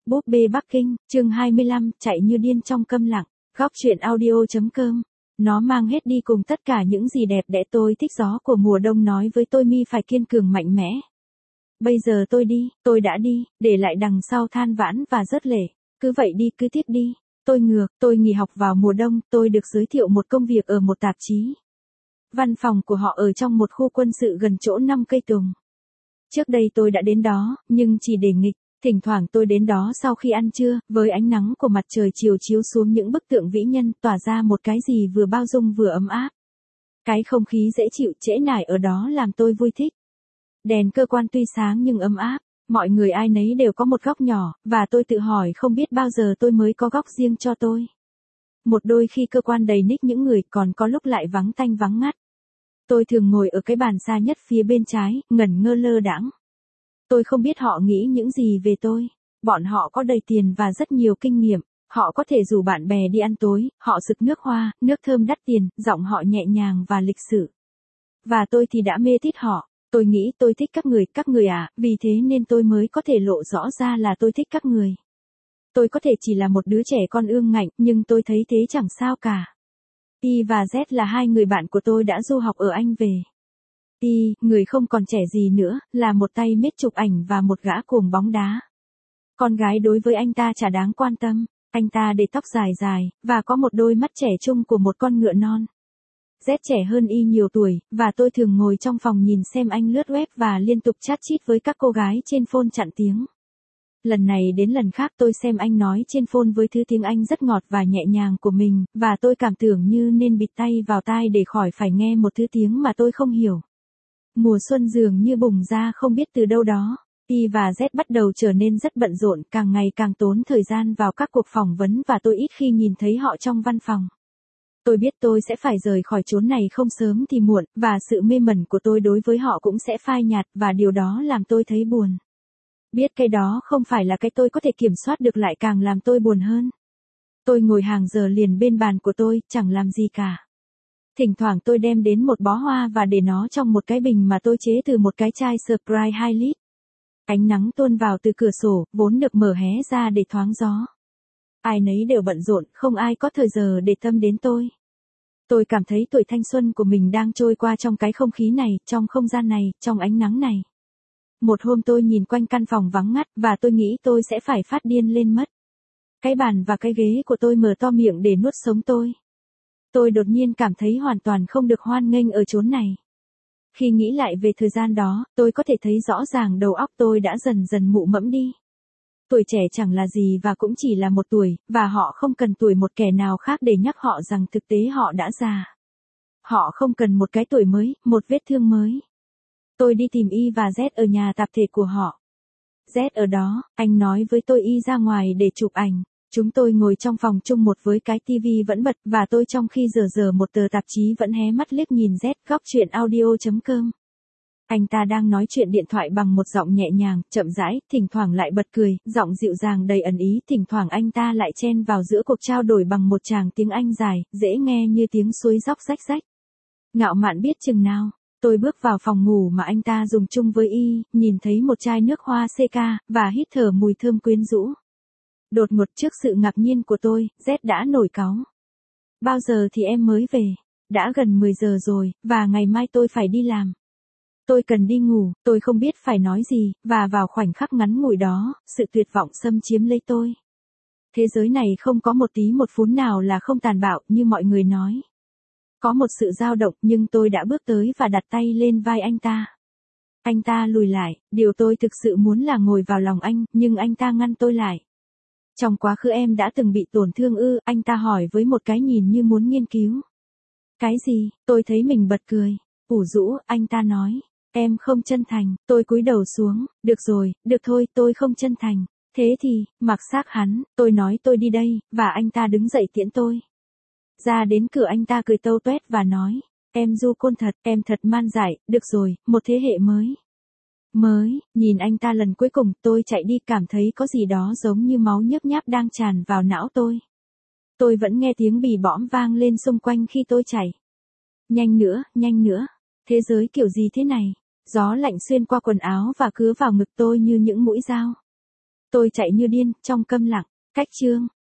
Búp bê Bắc Kinh, chương 25, chạy như điên trong câm lặng, góc truyện audio.com. Nó mang hết đi cùng tất cả những gì đẹp đẽ tôi thích. Gió của mùa đông nói với tôi mi phải kiên cường mạnh mẽ. Bây giờ tôi đã đi, để lại đằng sau than vãn và rớt lệ. Cứ vậy đi, cứ tiếp đi. Tôi nghỉ học vào mùa đông, tôi được giới thiệu một công việc ở một tạp chí. Văn phòng của họ ở trong một khu quân sự gần chỗ 5 cây tùng. Trước đây tôi đã đến đó, nhưng chỉ để nghịch. Thỉnh thoảng tôi đến đó sau khi ăn trưa, với ánh nắng của mặt trời chiều chiếu xuống những bức tượng vĩ nhân, tỏa ra một cái gì vừa bao dung vừa ấm áp. Cái không khí dễ chịu trễ nải ở đó làm tôi vui thích. Đèn cơ quan tuy sáng nhưng ấm áp, mọi người ai nấy đều có một góc nhỏ, và tôi tự hỏi không biết bao giờ tôi mới có góc riêng cho tôi. Một đôi khi cơ quan đầy ních những người, còn có lúc lại vắng tanh vắng ngắt. Tôi thường ngồi ở cái bàn xa nhất phía bên trái, ngẩn ngơ lơ đãng. Tôi không biết họ nghĩ những gì về tôi. Bọn họ có đầy tiền và rất nhiều kinh nghiệm. Họ có thể rủ bạn bè đi ăn tối, họ sực nước hoa, nước thơm đắt tiền, giọng họ nhẹ nhàng và lịch sự. Và tôi thì đã mê tít họ. Tôi nghĩ tôi thích các người à, vì thế nên tôi mới có thể lộ rõ ra là tôi thích các người. Tôi có thể chỉ là một đứa trẻ con ương ngạnh, nhưng tôi thấy thế chẳng sao cả. Y và Z là hai người bạn của tôi đã du học ở Anh về. Y, người không còn trẻ gì nữa, là một tay mết chụp ảnh và một gã cuồng bóng đá. Con gái đối với anh ta chả đáng quan tâm, anh ta để tóc dài dài, và có một đôi mắt trẻ trung của một con ngựa non. Z trẻ hơn Y nhiều tuổi, và tôi thường ngồi trong phòng nhìn xem anh lướt web và liên tục chat chít với các cô gái trên phone chặn tiếng. Lần này đến lần khác tôi xem anh nói trên phone với thứ tiếng Anh rất ngọt và nhẹ nhàng của mình, và tôi cảm tưởng như nên bịt tay vào tai để khỏi phải nghe một thứ tiếng mà tôi không hiểu. Mùa xuân dường như bùng ra không biết từ đâu đó. Y và Z bắt đầu trở nên rất bận rộn, càng ngày càng tốn thời gian vào các cuộc phỏng vấn và tôi ít khi nhìn thấy họ trong văn phòng. Tôi biết tôi sẽ phải rời khỏi chốn này không sớm thì muộn, và sự mê mẩn của tôi đối với họ cũng sẽ phai nhạt, và điều đó làm tôi thấy buồn. Biết cái đó không phải là cái tôi có thể kiểm soát được lại càng làm tôi buồn hơn. Tôi ngồi hàng giờ liền bên bàn của tôi, chẳng làm gì cả. Thỉnh thoảng tôi đem đến một bó hoa và để nó trong một cái bình mà tôi chế từ một cái chai Sprite 2 lít. Ánh nắng tuôn vào từ cửa sổ, vốn được mở hé ra để thoáng gió. Ai nấy đều bận rộn, không ai có thời giờ để tâm đến tôi. Tôi cảm thấy tuổi thanh xuân của mình đang trôi qua trong cái không khí này, trong không gian này, trong ánh nắng này. Một hôm tôi nhìn quanh căn phòng vắng ngắt, và tôi nghĩ tôi sẽ phải phát điên lên mất. Cái bàn và cái ghế của tôi mở to miệng để nuốt sống tôi. Tôi đột nhiên cảm thấy hoàn toàn không được hoan nghênh ở chốn này. Khi nghĩ lại về thời gian đó, tôi có thể thấy rõ ràng đầu óc tôi đã dần dần mụ mẫm đi. Tuổi trẻ chẳng là gì và cũng chỉ là một tuổi, và họ không cần tuổi một kẻ nào khác để nhắc họ rằng thực tế họ đã già. Họ không cần một cái tuổi mới, một vết thương mới. Tôi đi tìm Y và Z ở nhà tạp thể của họ. Z ở đó, anh nói với tôi Y ra ngoài để chụp ảnh. Chúng tôi ngồi trong phòng chung một với cái tivi vẫn bật, và tôi trong khi dở một tờ tạp chí vẫn hé mắt liếc nhìn Z. Góc truyện audio.com. Anh ta đang nói chuyện điện thoại bằng một giọng nhẹ nhàng, chậm rãi, thỉnh thoảng lại bật cười, giọng dịu dàng đầy ẩn ý, thỉnh thoảng anh ta lại chen vào giữa cuộc trao đổi bằng một tràng tiếng Anh dài, dễ nghe như tiếng suối róc rách rách. Ngạo mạn biết chừng nào. Tôi bước vào phòng ngủ mà anh ta dùng chung với Y, nhìn thấy một chai nước hoa CK, và hít thở mùi thơm quyến rũ. Đột ngột trước sự ngạc nhiên của tôi, Z đã nổi cáu. Bao giờ thì em mới về? Đã gần 10 giờ rồi, và ngày mai tôi phải đi làm. Tôi cần đi ngủ, tôi không biết phải nói gì, và vào khoảnh khắc ngắn ngủi đó, sự tuyệt vọng xâm chiếm lấy tôi. Thế giới này không có một tí một phút nào là không tàn bạo như mọi người nói. Có một sự dao động, nhưng tôi đã bước tới và đặt tay lên vai anh ta. Anh ta lùi lại, điều tôi thực sự muốn là ngồi vào lòng anh, nhưng anh ta ngăn tôi lại. Trong quá khứ em đã từng bị tổn thương ư? Anh ta hỏi với một cái nhìn như muốn nghiên cứu. Cái gì? Tôi thấy mình bật cười. Ủ rũ, anh ta nói. Em không chân thành. Tôi cúi đầu xuống. Được rồi, được thôi, tôi không chân thành. Thế thì, mặc xác hắn, tôi nói tôi đi đây, và anh ta đứng dậy tiễn tôi. Ra đến cửa anh ta cười tâu tuét và nói. Em du côn thật, em thật man dại, được rồi, một thế hệ mới. Nhìn anh ta lần cuối cùng, tôi chạy đi cảm thấy có gì đó giống như máu nhớp nháp đang tràn vào não tôi. Tôi vẫn nghe tiếng bì bõm vang lên xung quanh khi tôi chạy. Nhanh nữa. Thế giới kiểu gì thế này? Gió lạnh xuyên qua quần áo và cứa vào ngực tôi như những mũi dao. Tôi chạy như điên, trong câm lặng. Cách chương.